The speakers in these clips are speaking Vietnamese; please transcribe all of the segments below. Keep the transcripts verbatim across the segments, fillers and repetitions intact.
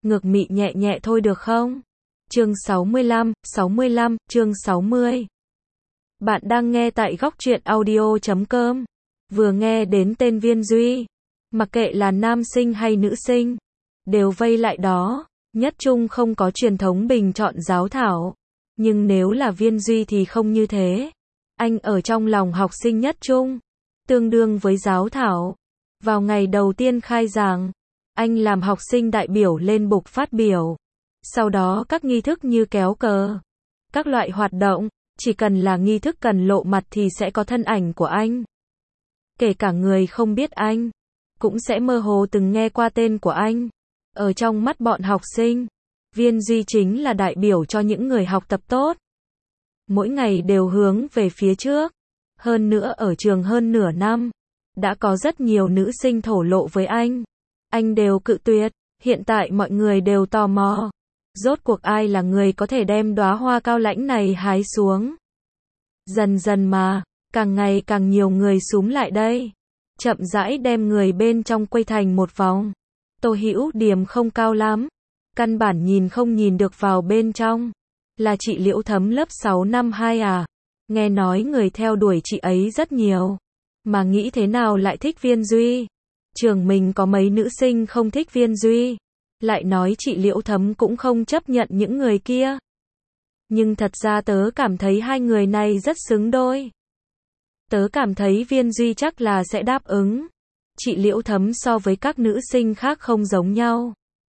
ngược mị nhẹ nhẹ thôi được không? Chương sáu mươi lăm, sáu mươi lăm, chương sáu mươi. Bạn đang nghe tại góc truyện audio chấm com. Vừa nghe đến tên Viên Duy, mặc kệ là nam sinh hay nữ sinh, đều vây lại đó. Nhất trung không có truyền thống bình chọn giáo thảo, nhưng nếu là Viên Duy thì không như thế. Anh ở trong lòng học sinh nhất trung, tương đương với giáo thảo. Vào ngày đầu tiên khai giảng, anh làm học sinh đại biểu lên bục phát biểu. Sau đó các nghi thức như kéo cờ, các loại hoạt động, chỉ cần là nghi thức cần lộ mặt thì sẽ có thân ảnh của anh. Kể cả người không biết anh, cũng sẽ mơ hồ từng nghe qua tên của anh. Ở trong mắt bọn học sinh, Viên Duy chính là đại biểu cho những người học tập tốt. Mỗi ngày đều hướng về phía trước. Hơn nữa ở trường hơn nửa năm, đã có rất nhiều nữ sinh thổ lộ với anh. Anh đều cự tuyệt. Hiện tại mọi người đều tò mò. Rốt cuộc ai là người có thể đem đóa hoa cao lãnh này hái xuống. Dần dần mà, càng ngày càng nhiều người xúm lại đây. Chậm rãi đem người bên trong quây thành một vòng. Tô Hữu Điềm không cao lắm. Căn bản nhìn không nhìn được vào bên trong. Là chị Liễu Thấm lớp sáu năm hai à? Nghe nói người theo đuổi chị ấy rất nhiều. Mà nghĩ thế nào lại thích Viên Duy? Trường mình có mấy nữ sinh không thích Viên Duy. Lại nói chị Liễu Thấm cũng không chấp nhận những người kia. Nhưng thật ra tớ cảm thấy hai người này rất xứng đôi. Tớ cảm thấy Viên Duy chắc là sẽ đáp ứng. Chị Liễu Thấm so với các nữ sinh khác không giống nhau.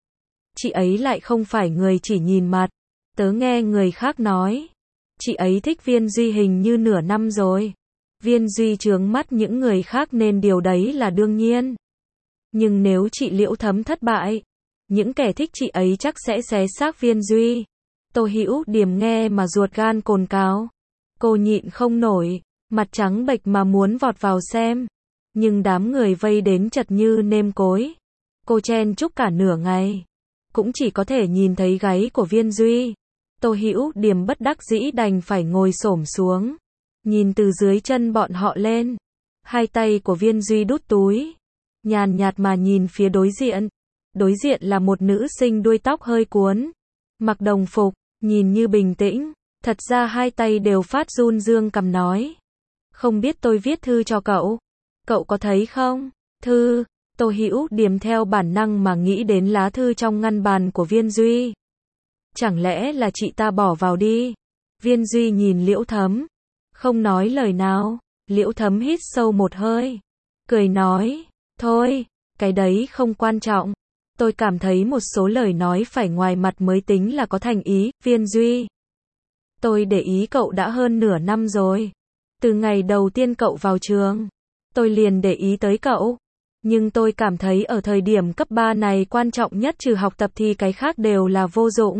Chị ấy lại không phải người chỉ nhìn mặt. Tớ nghe người khác nói, chị ấy thích Viên Duy hình như nửa năm rồi. Viên Duy chướng mắt những người khác nên điều đấy là đương nhiên. Nhưng nếu chị Liễu Thấm thất bại, những kẻ thích chị ấy chắc sẽ xé xác Viên Duy. Tô Hữu Điềm nghe mà ruột gan cồn cào. Cô nhịn không nổi, mặt trắng bệch mà muốn vọt vào xem. Nhưng đám người vây đến chật như nêm cối. Cô chen chúc cả nửa ngày, cũng chỉ có thể nhìn thấy gáy của Viên Duy. Tô Hữu Điềm bất đắc dĩ đành phải ngồi xổm xuống, nhìn từ dưới chân bọn họ lên. Hai tay của Viên Duy đút túi, nhàn nhạt mà nhìn phía đối diện. Đối diện là một nữ sinh đuôi tóc hơi cuốn, mặc đồng phục, nhìn như bình tĩnh, thật ra hai tay đều phát run, dương cằm nói: "Không biết tôi viết thư cho cậu, cậu có thấy không?" Thư. Tô Hữu Điềm theo bản năng mà nghĩ đến lá thư trong ngăn bàn của Viên Duy. Chẳng lẽ là chị ta bỏ vào đi? Viên Duy nhìn Liễu Thấm, không nói lời nào. Liễu Thấm hít sâu một hơi, cười nói: "Thôi, cái đấy không quan trọng. Tôi cảm thấy một số lời nói phải ngoài mặt mới tính là có thành ý, Viên Duy. Tôi để ý cậu đã hơn nửa năm rồi. Từ ngày đầu tiên cậu vào trường, tôi liền để ý tới cậu. Nhưng tôi cảm thấy ở thời điểm cấp ba này quan trọng nhất trừ học tập thì cái khác đều là vô dụng.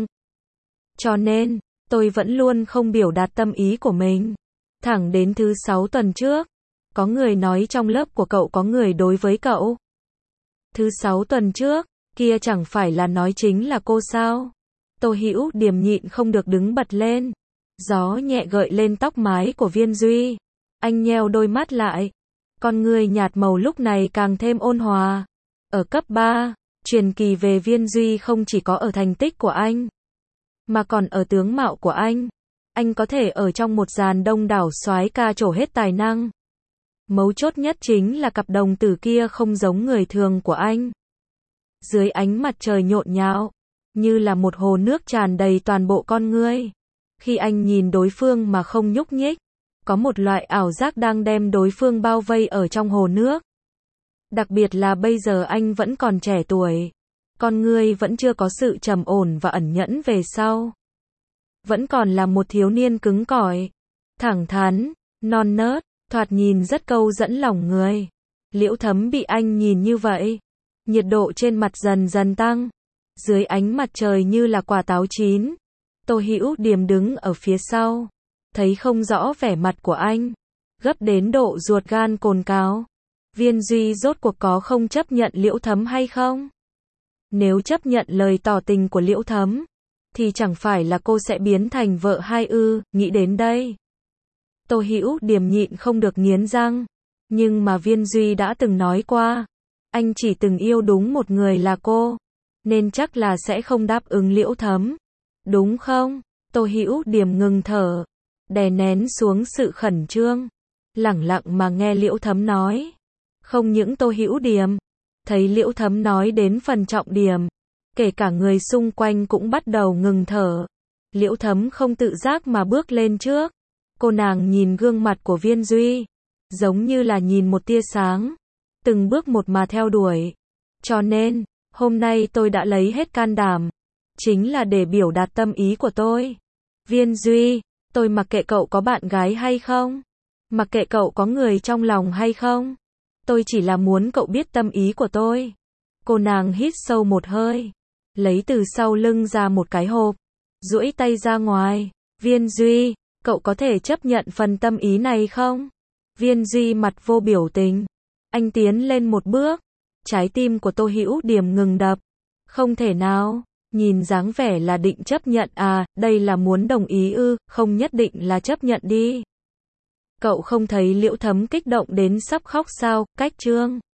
Cho nên, tôi vẫn luôn không biểu đạt tâm ý của mình. Thẳng đến thứ sáu tuần trước, có người nói trong lớp của cậu có người đối với cậu. Thứ sáu tuần trước, kia chẳng phải là nói chính là cô sao?" Tô Hữu Điềm nhịn không được đứng bật lên. Gió nhẹ gợi lên tóc mái của Viên Duy. Anh nheo đôi mắt lại. Con người nhạt màu lúc này càng thêm ôn hòa. Ở cấp ba, truyền kỳ về Viên Duy không chỉ có ở thành tích của anh, mà còn ở tướng mạo của anh. Anh có thể ở trong một dàn đông đảo soái ca trổ hết tài năng. Mấu chốt nhất chính là cặp đồng tử kia không giống người thường của anh. Dưới ánh mặt trời nhộn nhạo, như là một hồ nước tràn đầy toàn bộ con ngươi. Khi anh nhìn đối phương mà không nhúc nhích, có một loại ảo giác đang đem đối phương bao vây ở trong hồ nước. Đặc biệt là bây giờ anh vẫn còn trẻ tuổi, con ngươi vẫn chưa có sự trầm ổn và ẩn nhẫn về sau. Vẫn còn là một thiếu niên cứng cỏi, thẳng thắn, non nớt, thoạt nhìn rất câu dẫn lòng người. Liễu Thấm bị anh nhìn như vậy, nhiệt độ trên mặt dần dần tăng. Dưới ánh mặt trời như là quả táo chín. Tô Hữu Điềm đứng ở phía sau, thấy không rõ vẻ mặt của anh, gấp đến độ ruột gan cồn cào. Viên Duy rốt cuộc có không chấp nhận Liễu Thấm hay không? Nếu chấp nhận lời tỏ tình của Liễu Thấm, thì chẳng phải là cô sẽ biến thành vợ hai ư? Nghĩ đến đây, Tô Hữu Điềm nhịn không được nghiến răng. Nhưng mà Viên Duy đã từng nói qua, anh chỉ từng yêu đúng một người là cô. nên chắc là sẽ không đáp ứng Liễu Thấm. Đúng không? Tô Hữu Điềm ngừng thở, đè nén xuống sự khẩn trương, lẳng lặng mà nghe Liễu Thấm nói. Không những Tô Hữu Điềm, thấy Liễu Thấm nói đến phần trọng điểm, kể cả người xung quanh cũng bắt đầu ngừng thở. Liễu Thấm không tự giác mà bước lên trước. Cô nàng nhìn gương mặt của Viên Duy, giống như là nhìn một tia sáng, từng bước một mà theo đuổi. Cho nên, hôm nay tôi đã lấy hết can đảm, chính là để biểu đạt tâm ý của tôi. Viên Duy, tôi mặc kệ cậu có bạn gái hay không, mặc kệ cậu có người trong lòng hay không, tôi chỉ là muốn cậu biết tâm ý của tôi. Cô nàng hít sâu một hơi, lấy từ sau lưng ra một cái hộp, duỗi tay ra ngoài. Viên Duy, cậu có thể chấp nhận phần tâm ý này không? Viên Duy mặt vô biểu tình, anh tiến lên một bước, trái tim của Tô Hữu Điềm ngừng đập. Không thể nào, nhìn dáng vẻ là định chấp nhận à, đây là muốn đồng ý ư, không nhất định là chấp nhận đi. Cậu không thấy Liễu Thấm kích động đến sắp khóc sao? Cách chương